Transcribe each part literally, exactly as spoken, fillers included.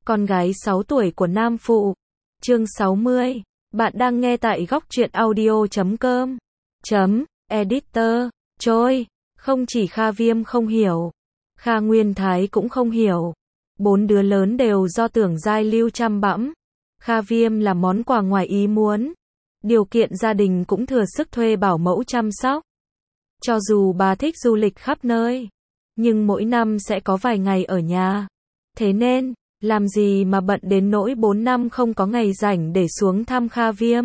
Con gái sáu tuổi của Nam Phụ. Chương sáu mươi. Bạn đang nghe tại góc truyện audio chấm com. Chấm, editor. Trôi. Không chỉ Kha Viêm không hiểu. Kha Nguyên Thái cũng không hiểu. Bốn đứa lớn đều do Tưởng Giai Lưu chăm bẵm. Kha Viêm là món quà ngoài ý muốn. Điều kiện gia đình cũng thừa sức thuê bảo mẫu chăm sóc. Cho dù bà thích du lịch khắp nơi, nhưng mỗi năm sẽ có vài ngày ở nhà. Thế nên, làm gì mà bận đến nỗi bốn năm không có ngày rảnh để xuống thăm Kha Viêm.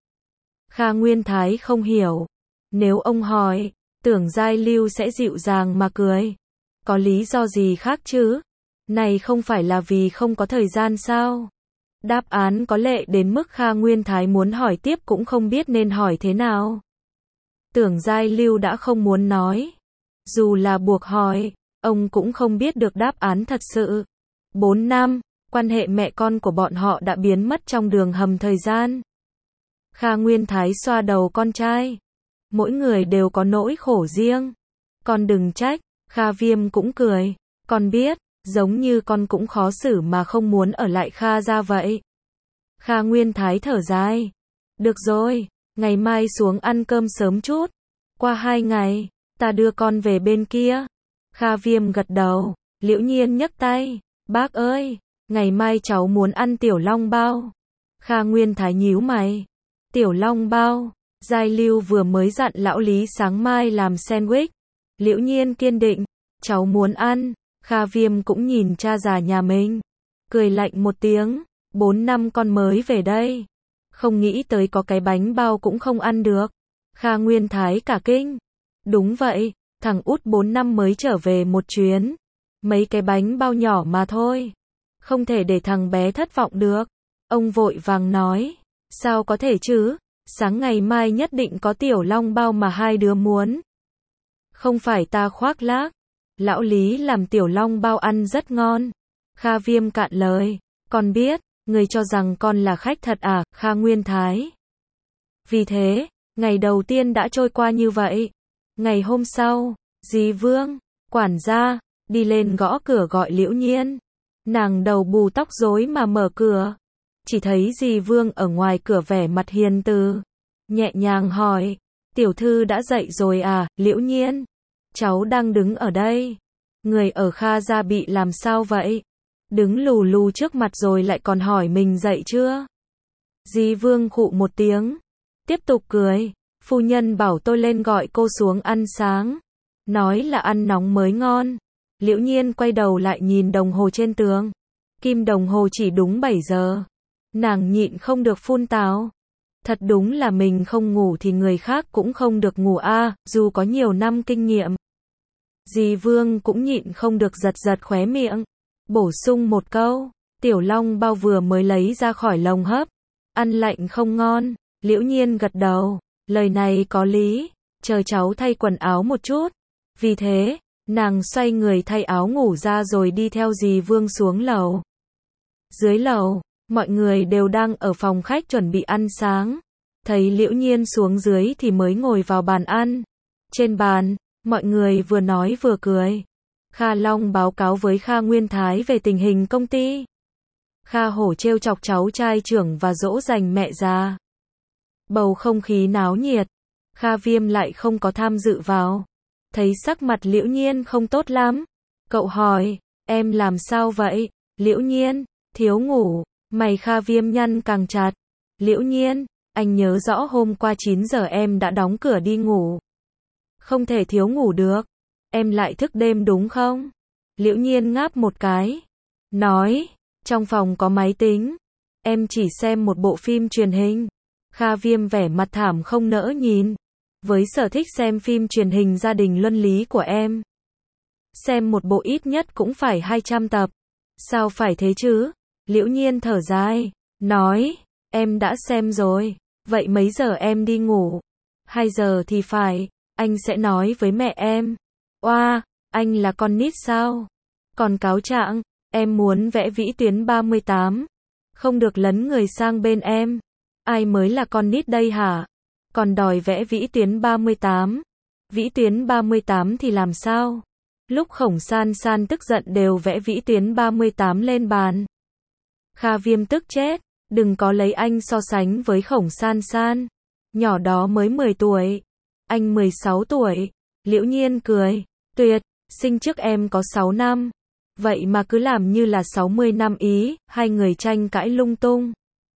Kha Nguyên Thái không hiểu. Nếu ông hỏi, Tưởng Giai Lưu sẽ dịu dàng mà cười. Có lý do gì khác chứ? Này không phải là vì không có thời gian sao? Đáp án có lệ đến mức Kha Nguyên Thái muốn hỏi tiếp cũng không biết nên hỏi thế nào. Tưởng Giai Lưu đã không muốn nói. Dù là buộc hỏi, ông cũng không biết được đáp án thật sự. Bốn năm, quan hệ mẹ con của bọn họ đã biến mất trong đường hầm thời gian. Kha Nguyên Thái xoa đầu con trai. Mỗi người đều có nỗi khổ riêng. Con đừng trách. Kha Viêm cũng cười. Con biết, giống như con cũng khó xử mà không muốn ở lại Kha gia vậy. Kha Nguyên Thái thở dài. Được rồi, ngày mai xuống ăn cơm sớm chút. Qua hai ngày, ta đưa con về bên kia. Kha Viêm gật đầu. Liễu Nhiên nhấc tay. Bác ơi, ngày mai cháu muốn ăn tiểu long bao. Kha Nguyên Thái nhíu mày. Tiểu long bao. Giai Lưu vừa mới dặn lão Lý sáng mai làm sandwich. Liễu Nhiên kiên định. Cháu muốn ăn. Kha Viêm cũng nhìn cha già nhà mình. Cười lạnh một tiếng. Bốn năm con mới về đây. Không nghĩ tới có cái bánh bao cũng không ăn được. Kha Nguyên Thái cả kinh. Đúng vậy, thằng út bốn năm mới trở về một chuyến. Mấy cái bánh bao nhỏ mà thôi. Không thể để thằng bé thất vọng được. Ông vội vàng nói. Sao có thể chứ? Sáng ngày mai nhất định có tiểu long bao mà hai đứa muốn. Không phải ta khoác lác. Lão Lý làm tiểu long bao ăn rất ngon. Kha Viêm cạn lời. Con biết, người cho rằng con là khách thật à, Kha Nguyên Thái. Vì thế, ngày đầu tiên đã trôi qua như vậy. Ngày hôm sau, dì Vương, quản gia, đi lên gõ cửa gọi Liễu Nhiên. Nàng đầu bù tóc rối mà mở cửa. Chỉ thấy dì Vương ở ngoài cửa vẻ mặt hiền từ. Nhẹ nhàng hỏi, tiểu thư đã dậy rồi à, Liễu Nhiên? Cháu đang đứng ở đây. Người ở Kha gia bị làm sao vậy? Đứng lù lù trước mặt rồi lại còn hỏi mình dậy chưa? Dì Vương khụ một tiếng. Tiếp tục cười. Phu nhân bảo tôi lên gọi cô xuống ăn sáng. Nói là ăn nóng mới ngon. Liễu Nhiên quay đầu lại nhìn đồng hồ trên tường. Kim đồng hồ chỉ đúng bảy giờ. Nàng nhịn không được phun tào. Thật đúng là mình không ngủ thì người khác cũng không được ngủ a, à, dù có nhiều năm kinh nghiệm. Dì Vương cũng nhịn không được giật giật khóe miệng. Bổ sung một câu. Tiểu long bao vừa mới lấy ra khỏi lồng hấp. Ăn lạnh không ngon. Liễu Nhiên gật đầu. Lời này có lý. Chờ cháu thay quần áo một chút. Vì thế, nàng xoay người thay áo ngủ ra rồi đi theo dì Vương xuống lầu. Dưới lầu, mọi người đều đang ở phòng khách chuẩn bị ăn sáng. Thấy Liễu Nhiên xuống dưới thì mới ngồi vào bàn ăn. Trên bàn, mọi người vừa nói vừa cười. Kha Long báo cáo với Kha Nguyên Thái về tình hình công ty. Kha Hổ trêu chọc cháu trai trưởng và dỗ dành mẹ già. Bầu không khí náo nhiệt. Kha Viêm lại không có tham dự vào. Thấy sắc mặt Liễu Nhiên không tốt lắm. Cậu hỏi, em làm sao vậy? Liễu Nhiên, thiếu ngủ. Mày Kha Viêm nhăn càng chặt. Liễu Nhiên, anh nhớ rõ hôm qua chín giờ em đã đóng cửa đi ngủ. Không thể thiếu ngủ được. Em lại thức đêm đúng không? Liễu Nhiên ngáp một cái. Nói, trong phòng có máy tính. Em chỉ xem một bộ phim truyền hình. Kha Viêm vẻ mặt thảm không nỡ nhìn. Với sở thích xem phim truyền hình gia đình luân lý của em. Xem một bộ ít nhất cũng phải hai trăm tập. Sao phải thế chứ? Liễu Nhiên thở dài. Nói, em đã xem rồi. Vậy mấy giờ em đi ngủ? Hai giờ thì phải. Anh sẽ nói với mẹ em. Oa, anh là con nít sao? Còn cáo trạng, em muốn vẽ vĩ tuyến ba mươi tám. Không được lấn người sang bên em. Ai mới là con nít đây hả? Còn đòi vẽ vĩ tuyến ba mươi tám. Vĩ tuyến ba mươi tám thì làm sao? Lúc Khổng San San tức giận đều vẽ vĩ tuyến ba mươi tám lên bàn. Kha Viêm tức chết, đừng có lấy anh so sánh với Khổng San San. Nhỏ đó mới mười tuổi, anh mười sáu tuổi. Liễu Nhiên cười, tuyệt, sinh trước em có sáu năm. Vậy mà cứ làm như là sáu mươi năm ý, hai người tranh cãi lung tung.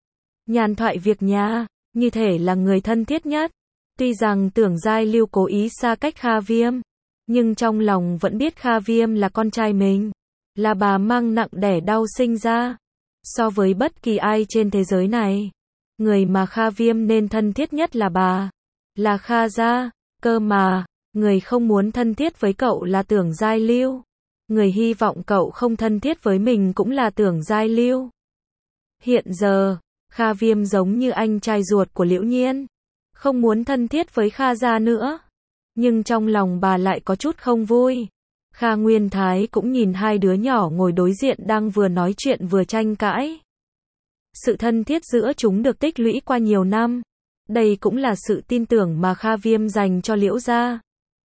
Nhàn thoại việc nhà, như thể là người thân thiết nhất. Tuy rằng Tưởng Giai Lưu cố ý xa cách Kha Viêm, nhưng trong lòng vẫn biết Kha Viêm là con trai mình, là bà mang nặng đẻ đau sinh ra. So với bất kỳ ai trên thế giới này, người mà Kha Viêm nên thân thiết nhất là bà, là Kha gia. Cơ mà, người không muốn thân thiết với cậu là Tưởng Giai Lưu. Người hy vọng cậu không thân thiết với mình cũng là Tưởng Giai Lưu. Hiện giờ, Kha Viêm giống như anh trai ruột của Liễu Nhiên, không muốn thân thiết với Kha gia nữa. Nhưng trong lòng bà lại có chút không vui. Kha Nguyên Thái cũng nhìn hai đứa nhỏ ngồi đối diện đang vừa nói chuyện vừa tranh cãi. Sự thân thiết giữa chúng được tích lũy qua nhiều năm. Đây cũng là sự tin tưởng mà Kha Viêm dành cho Liễu gia.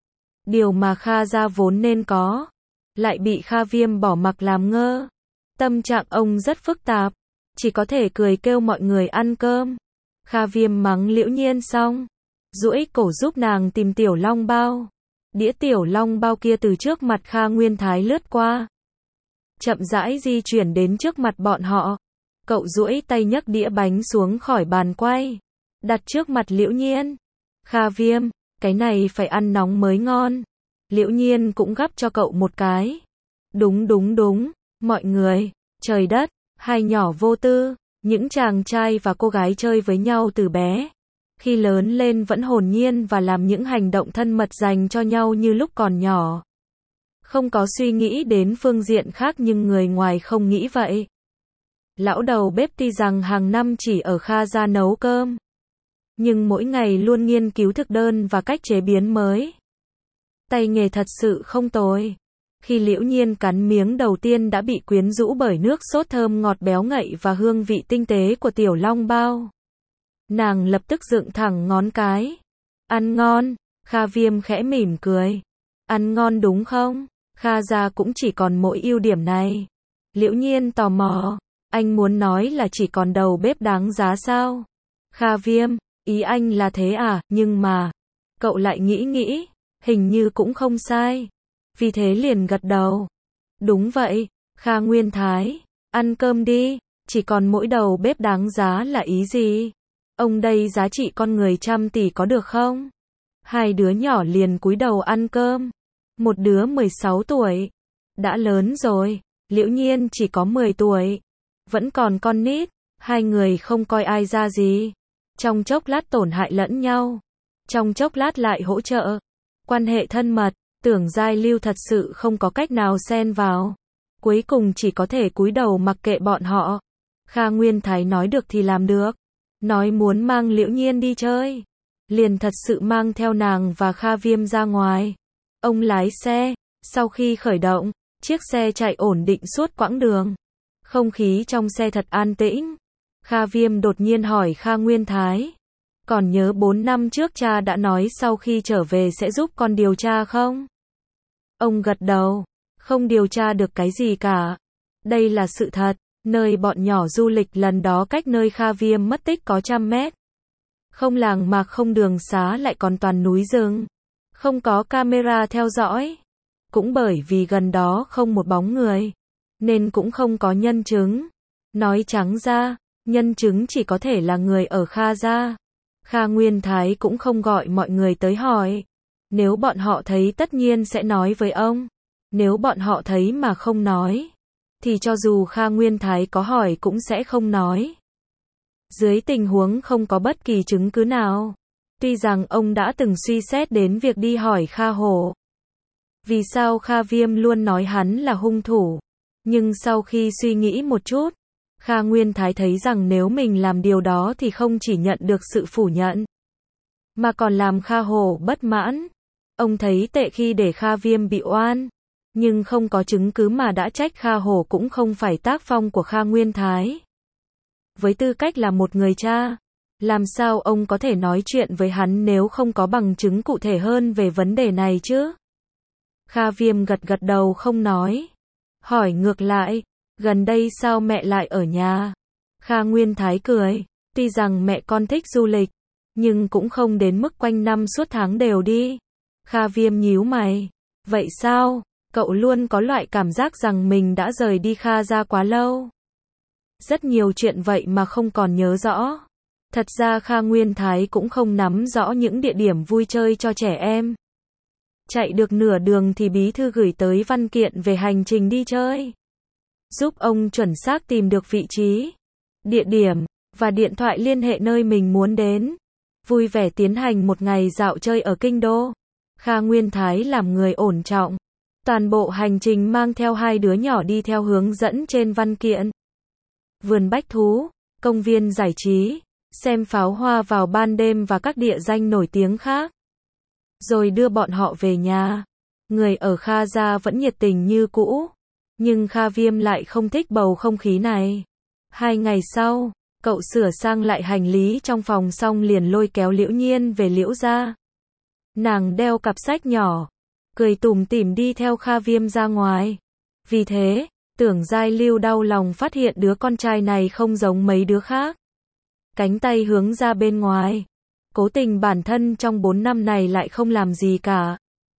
Điều mà Kha gia vốn nên có, lại bị Kha Viêm bỏ mặc làm ngơ. Tâm trạng ông rất phức tạp, chỉ có thể cười kêu mọi người ăn cơm. Kha Viêm mắng Liễu Nhiên xong, duỗi cổ giúp nàng tìm tiểu long bao. Đĩa tiểu long bao kia từ trước mặt Kha Nguyên Thái lướt qua, chậm rãi di chuyển đến trước mặt bọn họ. Cậu duỗi tay nhấc đĩa bánh xuống khỏi bàn quay, đặt trước mặt Liễu Nhiên. Kha Viêm, cái này phải ăn nóng mới ngon. Liễu Nhiên cũng gắp cho cậu một cái. Đúng đúng đúng, mọi người, trời đất, hai nhỏ vô tư, những chàng trai và cô gái chơi với nhau từ bé. Khi lớn lên vẫn hồn nhiên và làm những hành động thân mật dành cho nhau như lúc còn nhỏ. Không có suy nghĩ đến phương diện khác nhưng người ngoài không nghĩ vậy. Lão đầu bếp tuy rằng hàng năm chỉ ở Kha gia nấu cơm, nhưng mỗi ngày luôn nghiên cứu thực đơn và cách chế biến mới. Tay nghề thật sự không tồi. Khi Liễu Nhiên cắn miếng đầu tiên đã bị quyến rũ bởi nước sốt thơm ngọt béo ngậy và hương vị tinh tế của tiểu long bao. Nàng lập tức dựng thẳng ngón cái. Ăn ngon. Kha Viêm khẽ mỉm cười. Ăn ngon đúng không? Kha gia cũng chỉ còn mỗi ưu điểm này. Liễu Nhiên tò mò. Anh muốn nói là chỉ còn đầu bếp đáng giá sao? Kha Viêm, ý anh là thế à, nhưng mà... Cậu lại nghĩ nghĩ, hình như cũng không sai. Vì thế liền gật đầu. Đúng vậy, Kha Nguyên Thái, ăn cơm đi, chỉ còn mỗi đầu bếp đáng giá là ý gì? Ông đây giá trị con người trăm tỷ có được không? Hai đứa nhỏ liền cúi đầu ăn cơm. Một đứa mười sáu tuổi, đã lớn rồi, Liễu Nhiên chỉ có mười tuổi, vẫn còn con nít, hai người không coi ai ra gì. Trong chốc lát tổn hại lẫn nhau, trong chốc lát lại hỗ trợ, quan hệ thân mật. Tưởng Giai Lưu thật sự không có cách nào xen vào, cuối cùng chỉ có thể cúi đầu mặc kệ bọn họ. Kha Nguyên Thái nói được thì làm được, nói muốn mang Liễu Nhiên đi chơi, liền thật sự mang theo nàng và Kha Viêm ra ngoài. Ông lái xe, sau khi khởi động, chiếc xe chạy ổn định suốt quãng đường. Không khí trong xe thật an tĩnh. Kha Viêm đột nhiên hỏi Kha Nguyên Thái, còn nhớ bốn năm trước cha đã nói sau khi trở về sẽ giúp con điều tra không? Ông gật đầu, không điều tra được cái gì cả. Đây là sự thật, nơi bọn nhỏ du lịch lần đó cách nơi Kha Viêm mất tích có trăm mét. Không làng mạc không đường xá lại còn toàn núi rừng. Không có camera theo dõi. Cũng bởi vì gần đó không một bóng người, nên cũng không có nhân chứng. Nói trắng ra, nhân chứng chỉ có thể là người ở Kha gia. Kha Nguyên Thái cũng không gọi mọi người tới hỏi. Nếu bọn họ thấy tất nhiên sẽ nói với ông. Nếu bọn họ thấy mà không nói, thì cho dù Kha Nguyên Thái có hỏi cũng sẽ không nói. Dưới tình huống không có bất kỳ chứng cứ nào. Tuy rằng ông đã từng suy xét đến việc đi hỏi Kha Hổ. Vì sao Kha Viêm luôn nói hắn là hung thủ. Nhưng sau khi suy nghĩ một chút, Kha Nguyên Thái thấy rằng nếu mình làm điều đó thì không chỉ nhận được sự phủ nhận, mà còn làm Kha Hổ bất mãn. Ông thấy tệ khi để Kha Viêm bị oan, nhưng không có chứng cứ mà đã trách Kha Hổ cũng không phải tác phong của Kha Nguyên Thái. Với tư cách là một người cha, làm sao ông có thể nói chuyện với hắn nếu không có bằng chứng cụ thể hơn về vấn đề này chứ? Kha Viêm gật gật đầu không nói. Hỏi ngược lại, Gần đây sao mẹ lại ở nhà? Kha Nguyên Thái cười. Tuy rằng mẹ con thích du lịch, nhưng cũng không đến mức quanh năm suốt tháng đều đi. Kha Viêm nhíu mày. Vậy sao? Cậu luôn có loại cảm giác rằng mình đã rời đi Kha gia quá lâu. Rất nhiều chuyện vậy mà không còn nhớ rõ. Thật ra Kha Nguyên Thái cũng không nắm rõ những địa điểm vui chơi cho trẻ em. Chạy được nửa đường thì bí thư gửi tới văn kiện về hành trình đi chơi. Giúp ông chuẩn xác tìm được vị trí, địa điểm, và điện thoại liên hệ nơi mình muốn đến. Vui vẻ tiến hành một ngày dạo chơi ở kinh đô. Kha Nguyên Thái làm người ổn trọng. Toàn bộ hành trình mang theo hai đứa nhỏ đi theo hướng dẫn trên văn kiện. Vườn bách thú, công viên giải trí, xem pháo hoa vào ban đêm và các địa danh nổi tiếng khác. Rồi đưa bọn họ về nhà. Người ở Kha gia vẫn nhiệt tình như cũ. Nhưng Kha Viêm lại không thích bầu không khí này. Hai ngày sau, cậu sửa sang lại hành lý trong phòng xong liền lôi kéo Liễu Nhiên về Liễu gia. Nàng đeo cặp sách nhỏ, cười tủm tỉm đi theo Kha Viêm ra ngoài. Vì thế, Tưởng Giai Lưu đau lòng phát hiện đứa con trai này không giống mấy đứa khác. Cánh tay hướng ra bên ngoài. Cố tình bản thân trong bốn năm này lại không làm gì cả.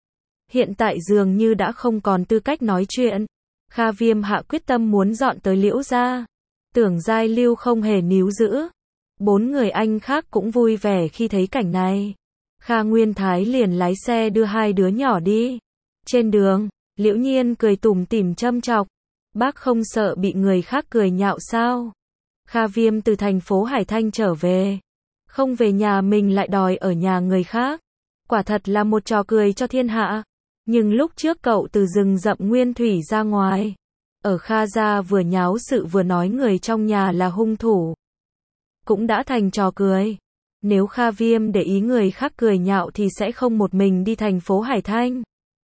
Hiện tại dường như đã không còn tư cách nói chuyện. Kha Viêm hạ quyết tâm muốn dọn tới Liễu gia. Tưởng Giai Lưu không hề níu giữ. Bốn người anh khác cũng vui vẻ khi thấy cảnh này. Kha Nguyên Thái liền lái xe đưa hai đứa nhỏ đi. Trên đường, Liễu Nhiên cười tủm tỉm châm chọc. Bác không sợ bị người khác cười nhạo sao? Kha Viêm từ thành phố Hải Thanh trở về. Không về nhà mình lại đòi ở nhà người khác. Quả thật là một trò cười cho thiên hạ. Nhưng lúc trước cậu từ rừng rậm nguyên thủy ra ngoài. Ở Kha gia vừa nháo sự vừa nói người trong nhà là hung thủ. Cũng đã thành trò cười. Nếu Kha Viêm để ý người khác cười nhạo thì sẽ không một mình đi thành phố Hải Thanh.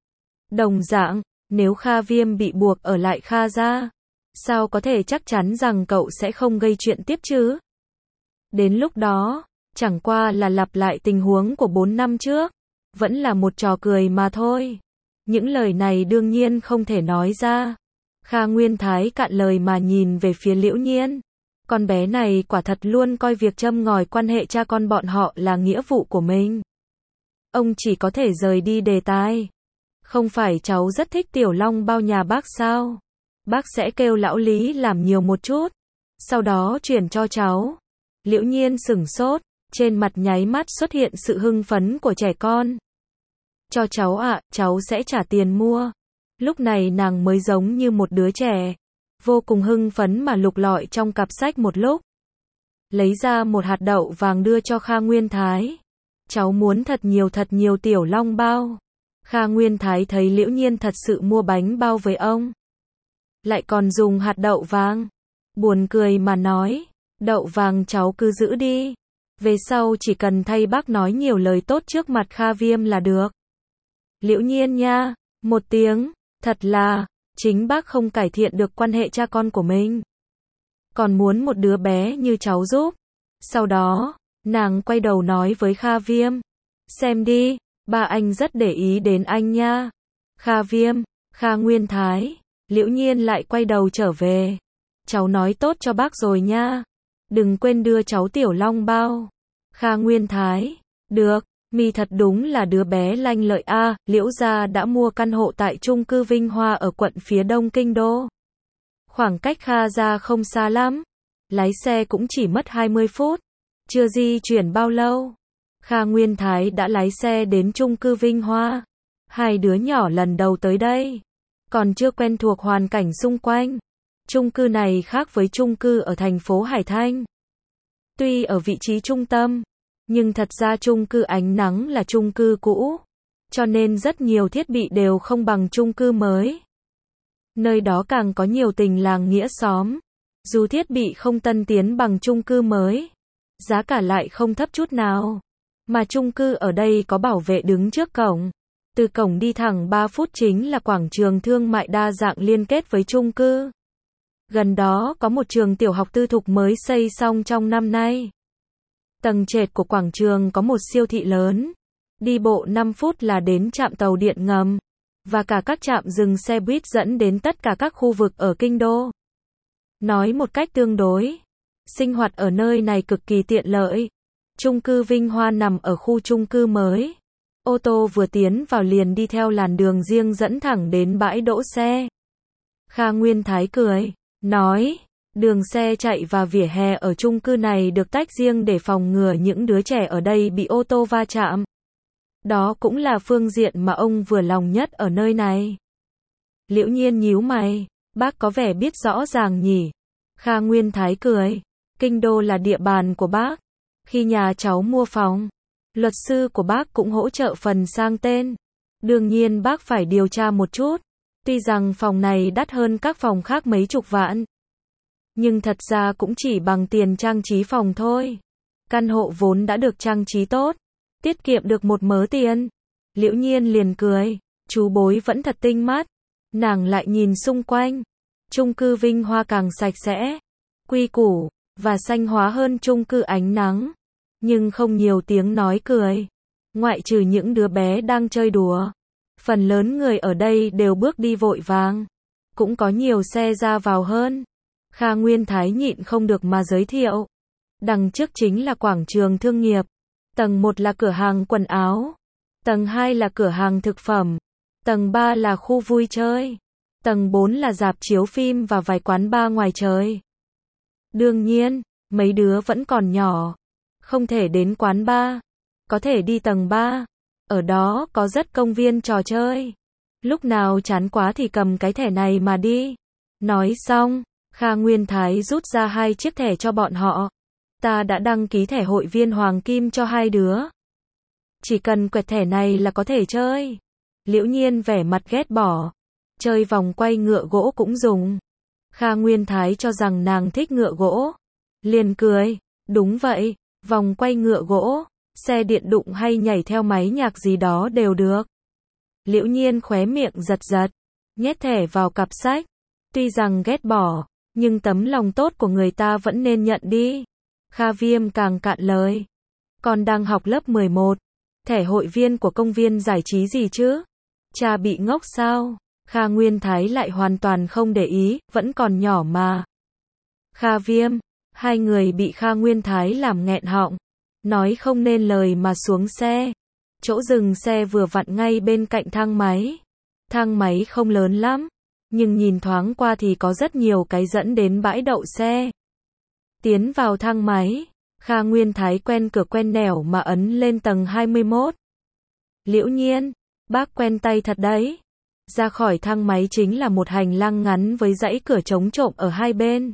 Đồng dạng, nếu Kha Viêm bị buộc ở lại Kha gia, sao có thể chắc chắn rằng cậu sẽ không gây chuyện tiếp chứ? Đến lúc đó, chẳng qua là lặp lại tình huống của bốn năm trước, vẫn là một trò cười mà thôi. Những lời này đương nhiên không thể nói ra. Kha Nguyên Thái cạn lời mà nhìn về phía Liễu Nhiên. Con bé này quả thật luôn coi việc châm ngòi quan hệ cha con bọn họ là nghĩa vụ của mình. Ông chỉ có thể rời đi đề tài. Không phải cháu rất thích tiểu long bao nhà bác sao? Bác sẽ kêu lão Lý làm nhiều một chút. Sau đó chuyển cho cháu. Liễu Nhiên sửng sốt. Trên mặt nháy mắt xuất hiện sự hưng phấn của trẻ con. Cho cháu ạ, à, cháu sẽ trả tiền mua. Lúc này nàng mới giống như một đứa trẻ. Vô cùng hưng phấn mà lục lọi trong cặp sách một lúc. Lấy ra một hạt đậu vàng đưa cho Kha Nguyên Thái. Cháu muốn thật nhiều thật nhiều tiểu long bao. Kha Nguyên Thái thấy Liễu Nhiên thật sự mua bánh bao với ông. Lại còn dùng hạt đậu vàng. Buồn cười mà nói. Đậu vàng cháu cứ giữ đi. Về sau chỉ cần thay bác nói nhiều lời tốt trước mặt Kha Viêm là được. Liễu Nhiên nha. Một tiếng. Thật là. Chính bác không cải thiện được quan hệ cha con của mình. Còn muốn một đứa bé như cháu giúp. Sau đó, nàng quay đầu nói với Kha Viêm. Xem đi, ba anh rất để ý đến anh nha. Kha Viêm, Kha Nguyên Thái. Liễu Nhiên lại quay đầu trở về. Cháu nói tốt cho bác rồi nha. Đừng quên đưa cháu tiểu long bao. Kha Nguyên Thái. Được. Mi thật đúng là đứa bé lanh lợi a. À, Liễu gia đã mua căn hộ tại chung cư Vinh Hoa ở quận phía đông kinh đô. Khoảng cách Kha gia không xa lắm. Lái xe cũng chỉ mất hai mươi phút. Chưa di chuyển bao lâu. Kha Nguyên Thái đã lái xe đến chung cư Vinh Hoa. Hai đứa nhỏ lần đầu tới đây. Còn chưa quen thuộc hoàn cảnh xung quanh. Chung cư này khác với chung cư ở thành phố Hải Thanh. Tuy ở vị trí trung tâm. Nhưng thật ra chung cư Ánh Nắng là chung cư cũ. Cho nên rất nhiều thiết bị đều không bằng chung cư mới. Nơi đó càng có nhiều tình làng nghĩa xóm. Dù thiết bị không tân tiến bằng chung cư mới. Giá cả lại không thấp chút nào. Mà chung cư ở đây có bảo vệ đứng trước cổng. Từ cổng đi thẳng ba phút chính là quảng trường thương mại đa dạng liên kết với chung cư. Gần đó có một trường tiểu học tư thục mới xây xong trong năm nay. Tầng trệt của quảng trường có một siêu thị lớn. Đi bộ năm phút là đến trạm tàu điện ngầm. Và cả các trạm dừng xe buýt dẫn đến tất cả các khu vực ở kinh đô. Nói một cách tương đối, sinh hoạt ở nơi này cực kỳ tiện lợi. Chung cư Vinh Hoa nằm ở khu chung cư mới. Ô tô vừa tiến vào liền đi theo làn đường riêng dẫn thẳng đến bãi đỗ xe. Kha Nguyên Thái cười, nói, đường xe chạy và vỉa hè ở chung cư này được tách riêng để phòng ngừa những đứa trẻ ở đây bị ô tô va chạm. Đó cũng là phương diện mà ông vừa lòng nhất ở nơi này. Liễu Nhiên nhíu mày, bác có vẻ biết rõ ràng nhỉ. Kha Nguyên Thái cười, Kinh Đô là địa bàn của bác. Khi nhà cháu mua phòng, luật sư của bác cũng hỗ trợ phần sang tên. Đương nhiên bác phải điều tra một chút. Tuy rằng phòng này đắt hơn các phòng khác mấy chục vạn, nhưng thật ra cũng chỉ bằng tiền trang trí phòng thôi. Căn hộ vốn đã được trang trí tốt, tiết kiệm được một mớ tiền. Liễu Nhiên liền cười, chú bối vẫn thật tinh mắt. Nàng lại nhìn xung quanh. Chung cư Vinh Hoa càng sạch sẽ, quy củ, và xanh hóa hơn chung cư Ánh Nắng. Nhưng không nhiều tiếng nói cười. Ngoại trừ những đứa bé đang chơi đùa. Phần lớn người ở đây đều bước đi vội vàng. Cũng có nhiều xe ra vào hơn. Kha Nguyên Thái nhịn không được mà giới thiệu. Đằng trước chính là quảng trường thương nghiệp. Tầng một là cửa hàng quần áo. Tầng hai là cửa hàng thực phẩm. Tầng ba là khu vui chơi. Tầng bốn là rạp chiếu phim và vài quán bar ngoài trời. Đương nhiên, mấy đứa vẫn còn nhỏ. Không thể đến quán bar. Có thể đi tầng ba. Ở đó có rất công viên trò chơi. Lúc nào chán quá thì cầm cái thẻ này mà đi. Nói xong, Kha Nguyên Thái rút ra hai chiếc thẻ cho bọn họ. Ta đã đăng ký thẻ hội viên Hoàng Kim cho hai đứa. Chỉ cần quẹt thẻ này là có thể chơi. Liễu Nhiên vẻ mặt ghét bỏ. Chơi vòng quay ngựa gỗ cũng dùng. Kha Nguyên Thái cho rằng nàng thích ngựa gỗ. Liền cười, đúng vậy, vòng quay ngựa gỗ, xe điện đụng hay nhảy theo máy nhạc gì đó đều được. Liễu Nhiên khóe miệng giật giật, nhét thẻ vào cặp sách. Tuy rằng ghét bỏ, nhưng tấm lòng tốt của người ta vẫn nên nhận đi. Kha Viêm càng cạn lời. Con đang học lớp mười một. Thẻ hội viên của công viên giải trí gì chứ? Cha bị ngốc sao? Kha Nguyên Thái lại hoàn toàn không để ý, vẫn còn nhỏ mà. Kha Viêm, hai người bị Kha Nguyên Thái làm nghẹn họng. Nói không nên lời mà xuống xe. Chỗ dừng xe vừa vặn ngay bên cạnh thang máy. Thang máy không lớn lắm, nhưng nhìn thoáng qua thì có rất nhiều cái dẫn đến bãi đậu xe. Tiến vào thang máy, Kha Nguyên Thái quen cửa quen nẻo mà ấn lên tầng hai mươi mốt. Liễu Nhiên, bác quen tay thật đấy. Ra khỏi thang máy chính là một hành lang ngắn với dãy cửa chống trộm ở hai bên.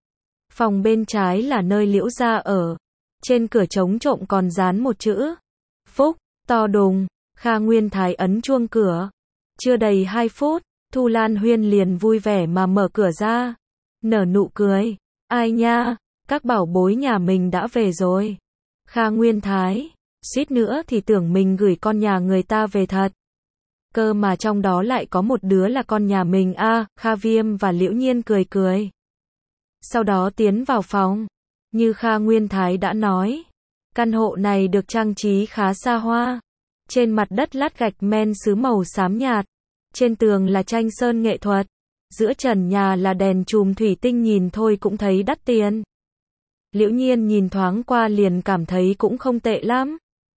Phòng bên trái là nơi Liễu gia ở. Trên cửa chống trộm còn dán một chữ Phúc, to đùng. Kha Nguyên Thái ấn chuông cửa. Chưa đầy hai phút, Thu Lan Huyên liền vui vẻ mà mở cửa ra. Nở nụ cười. Ai nha, các bảo bối nhà mình đã về rồi. Kha Nguyên Thái, suýt nữa thì tưởng mình gửi con nhà người ta về thật. Cơ mà trong đó lại có một đứa là con nhà mình a. À, Kha Viêm và Liễu Nhiên cười cười. Sau đó tiến vào phòng. Như Kha Nguyên Thái đã nói, căn hộ này được trang trí khá xa hoa. Trên mặt đất lát gạch men sứ màu xám nhạt. Trên tường là tranh sơn nghệ thuật. Giữa trần nhà là đèn chùm thủy tinh nhìn thôi cũng thấy đắt tiền. Liễu Nhiên nhìn thoáng qua liền cảm thấy cũng không tệ lắm.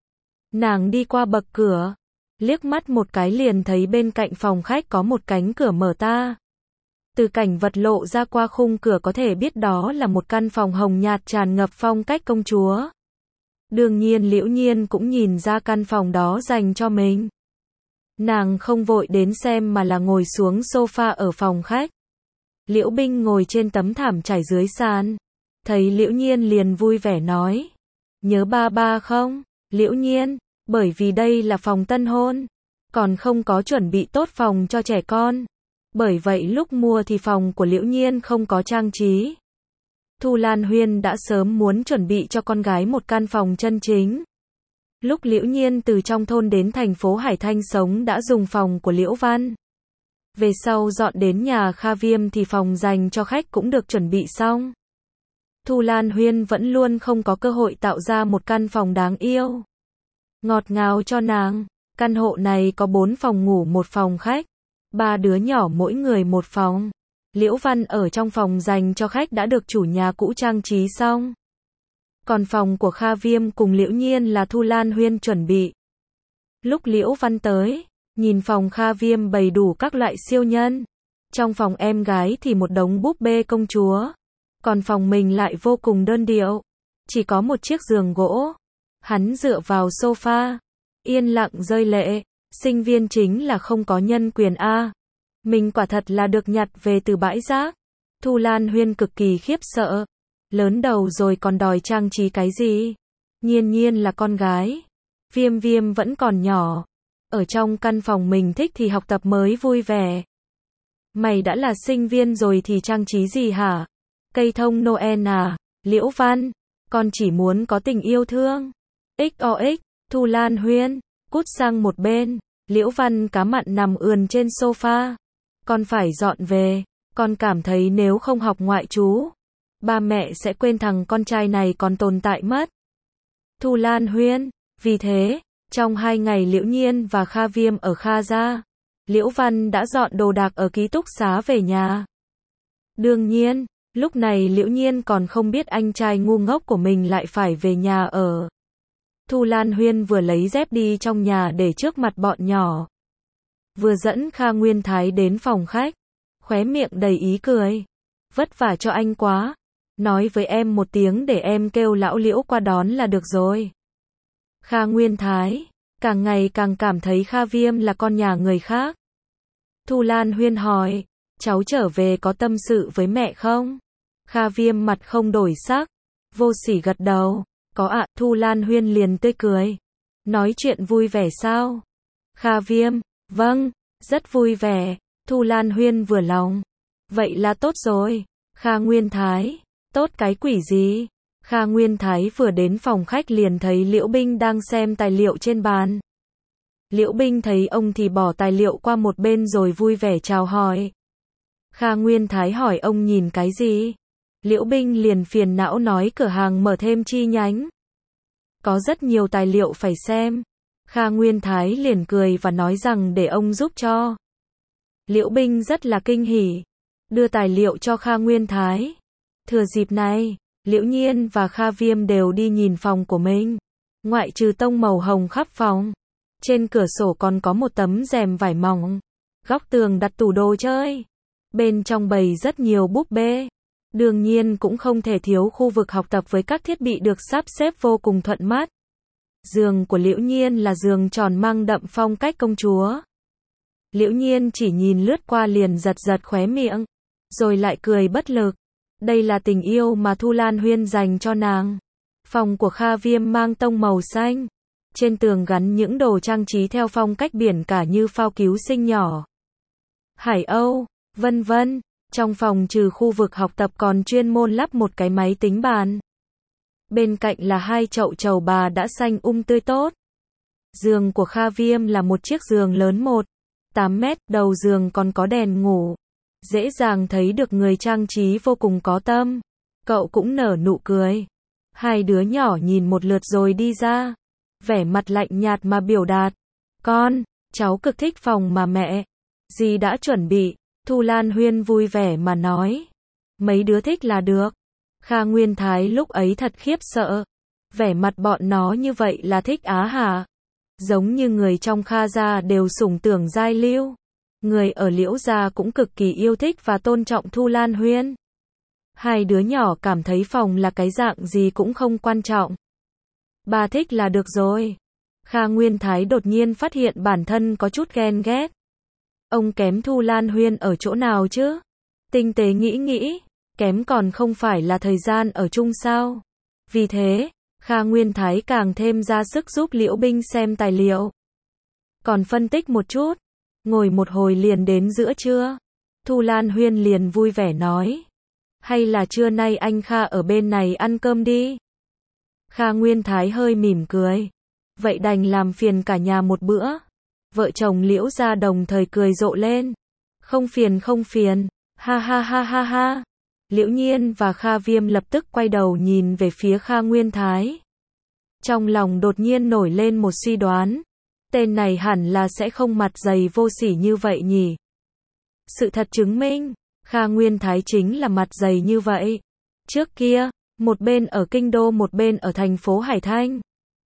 Nàng đi qua bậc cửa, liếc mắt một cái liền thấy bên cạnh phòng khách có một cánh cửa mở ta. Từ cảnh vật lộ ra qua khung cửa có thể biết đó là một căn phòng hồng nhạt tràn ngập phong cách công chúa. Đương nhiên Liễu Nhiên cũng nhìn ra căn phòng đó dành cho mình. Nàng không vội đến xem mà là ngồi xuống sofa ở phòng khách. Liễu Binh ngồi trên tấm thảm trải dưới sàn. Thấy Liễu Nhiên liền vui vẻ nói. Nhớ ba ba không? Liễu Nhiên, bởi vì đây là phòng tân hôn. Còn không có chuẩn bị tốt phòng cho trẻ con. Bởi vậy lúc mua thì phòng của Liễu Nhiên không có trang trí. Thu Lan Huyên đã sớm muốn chuẩn bị cho con gái một căn phòng chân chính. Lúc Liễu Nhiên từ trong thôn đến thành phố Hải Thanh sống đã dùng phòng của Liễu Văn. Về sau dọn đến nhà Kha Viêm thì phòng dành cho khách cũng được chuẩn bị xong. Thu Lan Huyên vẫn luôn không có cơ hội tạo ra một căn phòng đáng yêu, ngọt ngào cho nàng. Căn hộ này có bốn phòng ngủ một phòng khách. Ba đứa nhỏ mỗi người một phòng. Liễu Văn ở trong phòng dành cho khách đã được chủ nhà cũ trang trí xong. Còn phòng của Kha Viêm cùng Liễu Nhiên là Thu Lan Huyên chuẩn bị. Lúc Liễu Văn tới, nhìn phòng Kha Viêm bày đủ các loại siêu nhân. Trong phòng em gái thì một đống búp bê công chúa. Còn phòng mình lại vô cùng đơn điệu. Chỉ có một chiếc giường gỗ. Hắn dựa vào sofa. Yên lặng rơi lệ. Sinh viên chính là không có nhân quyền a. Mình quả thật là được nhặt về từ bãi rác. Thu Lan Huyên cực kỳ khiếp sợ. Lớn đầu rồi còn đòi trang trí cái gì? Nhiên Nhiên là con gái. Viêm Viêm vẫn còn nhỏ. Ở trong căn phòng mình thích thì học tập mới vui vẻ. Mày đã là sinh viên rồi thì trang trí gì hả? Cây thông Noel à? Liễu Văn, con chỉ muốn có tình yêu thương. ích o ích, Thu Lan Huyên, cút sang một bên. Liễu Văn cá mặn nằm ườn trên sofa. Con phải dọn về. Con cảm thấy nếu không học ngoại trú, ba mẹ sẽ quên thằng con trai này còn tồn tại mất. Thu Lan Huyên, vì thế, trong hai ngày Liễu Nhiên và Kha Viêm ở Kha gia, Liễu Văn đã dọn đồ đạc ở ký túc xá về nhà. Đương nhiên, lúc này Liễu Nhiên còn không biết anh trai ngu ngốc của mình lại phải về nhà ở. Thu Lan Huyên vừa lấy dép đi trong nhà để trước mặt bọn nhỏ. Vừa dẫn Kha Nguyên Thái đến phòng khách, khóe miệng đầy ý cười. Vất vả cho anh quá. Nói với em một tiếng để em kêu lão Liễu qua đón là được rồi. Kha Nguyên Thái, càng ngày càng cảm thấy Kha Viêm là con nhà người khác. Thu Lan Huyên hỏi, cháu trở về có tâm sự với mẹ không? Kha Viêm mặt không đổi sắc, vô sỉ gật đầu, có ạ. Thu Lan Huyên liền tươi cười. Nói chuyện vui vẻ sao? Kha Viêm, vâng, rất vui vẻ. Thu Lan Huyên vừa lòng. Vậy là tốt rồi. Kha Nguyên Thái, tốt cái quỷ gì? Kha Nguyên Thái vừa đến phòng khách liền thấy Liễu Binh đang xem tài liệu trên bàn. Liễu Binh thấy ông thì bỏ tài liệu qua một bên rồi vui vẻ chào hỏi. Kha Nguyên Thái hỏi ông nhìn cái gì? Liễu Binh liền phiền não nói cửa hàng mở thêm chi nhánh. Có rất nhiều tài liệu phải xem. Kha Nguyên Thái liền cười và nói rằng để ông giúp cho. Liễu Binh rất là kinh hỉ, đưa tài liệu cho Kha Nguyên Thái. Thừa dịp này, Liễu Nhiên và Kha Viêm đều đi nhìn phòng của mình. Ngoại trừ tông màu hồng khắp phòng, trên cửa sổ còn có một tấm rèm vải mỏng. Góc tường đặt tủ đồ chơi. Bên trong bày rất nhiều búp bê. Đương nhiên cũng không thể thiếu khu vực học tập với các thiết bị được sắp xếp vô cùng thuận mắt. Giường của Liễu Nhiên là giường tròn mang đậm phong cách công chúa. Liễu Nhiên chỉ nhìn lướt qua liền giật giật khóe miệng, rồi lại cười bất lực. Đây là tình yêu mà Thu Lan Huyên dành cho nàng. Phòng của Kha Viêm mang tông màu xanh. Trên tường gắn những đồ trang trí theo phong cách biển cả như phao cứu sinh nhỏ, Hải Âu, vân vân. Trong phòng trừ khu vực học tập còn chuyên môn lắp một cái máy tính bàn. Bên cạnh là hai chậu trầu bà đã xanh um tươi tốt. Giường của Kha Viêm là một chiếc giường lớn một phẩy tám mét, đầu giường còn có đèn ngủ. Dễ dàng thấy được người trang trí vô cùng có tâm. Cậu cũng nở nụ cười. Hai đứa nhỏ nhìn một lượt rồi đi ra. Vẻ mặt lạnh nhạt mà biểu đạt. Con, cháu cực thích phòng mà mẹ dì đã chuẩn bị. Thu Lan Huyên vui vẻ mà nói. Mấy đứa thích là được. Kha Nguyên Thái lúc ấy thật khiếp sợ. Vẻ mặt bọn nó như vậy là thích á hả? Giống như người trong Kha gia đều sủng tưởng giai lưu. Người ở Liễu gia cũng cực kỳ yêu thích và tôn trọng Thu Lan Huyên. Hai đứa nhỏ cảm thấy phòng là cái dạng gì cũng không quan trọng. Bà thích là được rồi. Kha Nguyên Thái đột nhiên phát hiện bản thân có chút ghen ghét. Ông kém Thu Lan Huyên ở chỗ nào chứ? Tinh tế nghĩ nghĩ, kém còn không phải là thời gian ở chung sao? Vì thế, Kha Nguyên Thái càng thêm ra sức giúp Liễu Binh xem tài liệu. Còn phân tích một chút, ngồi một hồi liền đến giữa trưa. Thu Lan Huyên liền vui vẻ nói. Hay là trưa nay anh Kha ở bên này ăn cơm đi? Kha Nguyên Thái hơi mỉm cười. Vậy đành làm phiền cả nhà một bữa. Vợ chồng Liễu gia đồng thời cười rộ lên. Không phiền không phiền, ha ha ha ha ha. Liễu Nhiên và Kha Viêm lập tức quay đầu nhìn về phía Kha Nguyên Thái. Trong lòng đột nhiên nổi lên một suy đoán. Tên này hẳn là sẽ không mặt dày vô sỉ như vậy nhỉ. Sự thật chứng minh, Kha Nguyên Thái chính là mặt dày như vậy. Trước kia, một bên ở Kinh Đô một bên ở thành phố Hải Thanh.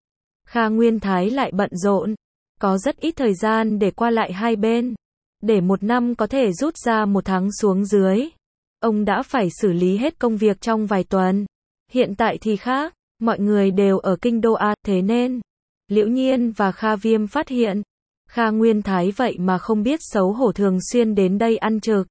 Kha Nguyên Thái lại bận rộn, có rất ít thời gian để qua lại hai bên. Để một năm có thể rút ra một tháng xuống dưới. Ông đã phải xử lý hết công việc trong vài tuần. Hiện tại thì khác, mọi người đều ở Kinh Đô A, thế nên Liễu Nhiên và Kha Viêm phát hiện, Kha Nguyên Thái vậy mà không biết xấu hổ thường xuyên đến đây ăn trực.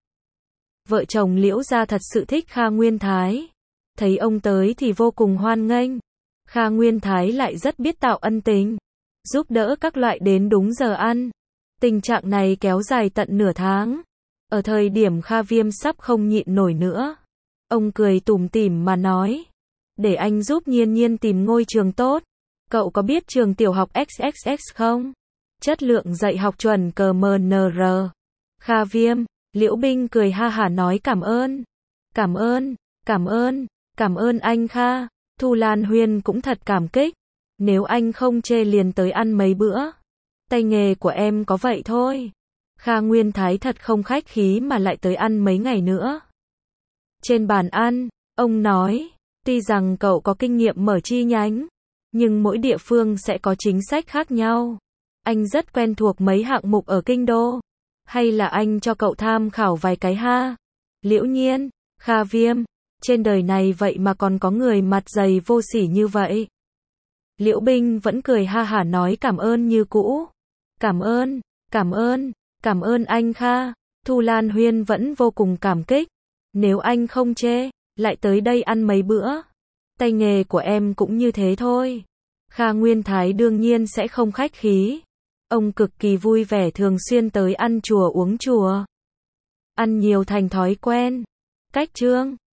Vợ chồng Liễu gia thật sự thích Kha Nguyên Thái. Thấy ông tới thì vô cùng hoan nghênh. Kha Nguyên Thái lại rất biết tạo ân tình, giúp đỡ các loại đến đúng giờ ăn. Tình trạng này kéo dài tận nửa tháng. Ở thời điểm Kha Viêm sắp không nhịn nổi nữa, ông cười tủm tỉm mà nói, để anh giúp Nhiên Nhiên tìm ngôi trường tốt. Cậu có biết trường tiểu học ích ích ích không? Chất lượng dạy học chuẩn cờ mờ nờ rờ. Kha Viêm, Liễu Binh cười ha hả nói cảm ơn. Cảm ơn, cảm ơn, cảm ơn anh Kha. Thu Lan Huyên cũng thật cảm kích. Nếu anh không chê liền tới ăn mấy bữa. Tay nghề của em có vậy thôi. Kha Nguyên Thái thật không khách khí mà lại tới ăn mấy ngày nữa. Trên bàn ăn, ông nói, tuy rằng cậu có kinh nghiệm mở chi nhánh, nhưng mỗi địa phương sẽ có chính sách khác nhau. Anh rất quen thuộc mấy hạng mục ở Kinh Đô. Hay là anh cho cậu tham khảo vài cái ha? Liễu Nhiên, Kha Viêm, trên đời này vậy mà còn có người mặt dày vô sỉ như vậy. Liễu Binh vẫn cười ha hả nói cảm ơn như cũ. Cảm ơn, cảm ơn, cảm ơn anh Kha. Thu Lan Huyên vẫn vô cùng cảm kích. Nếu anh không chê, lại tới đây ăn mấy bữa. Tay nghề của em cũng như thế thôi. Kha Nguyên Thái đương nhiên sẽ không khách khí. Ông cực kỳ vui vẻ thường xuyên tới ăn chùa uống chùa. Ăn nhiều thành thói quen. Cách chương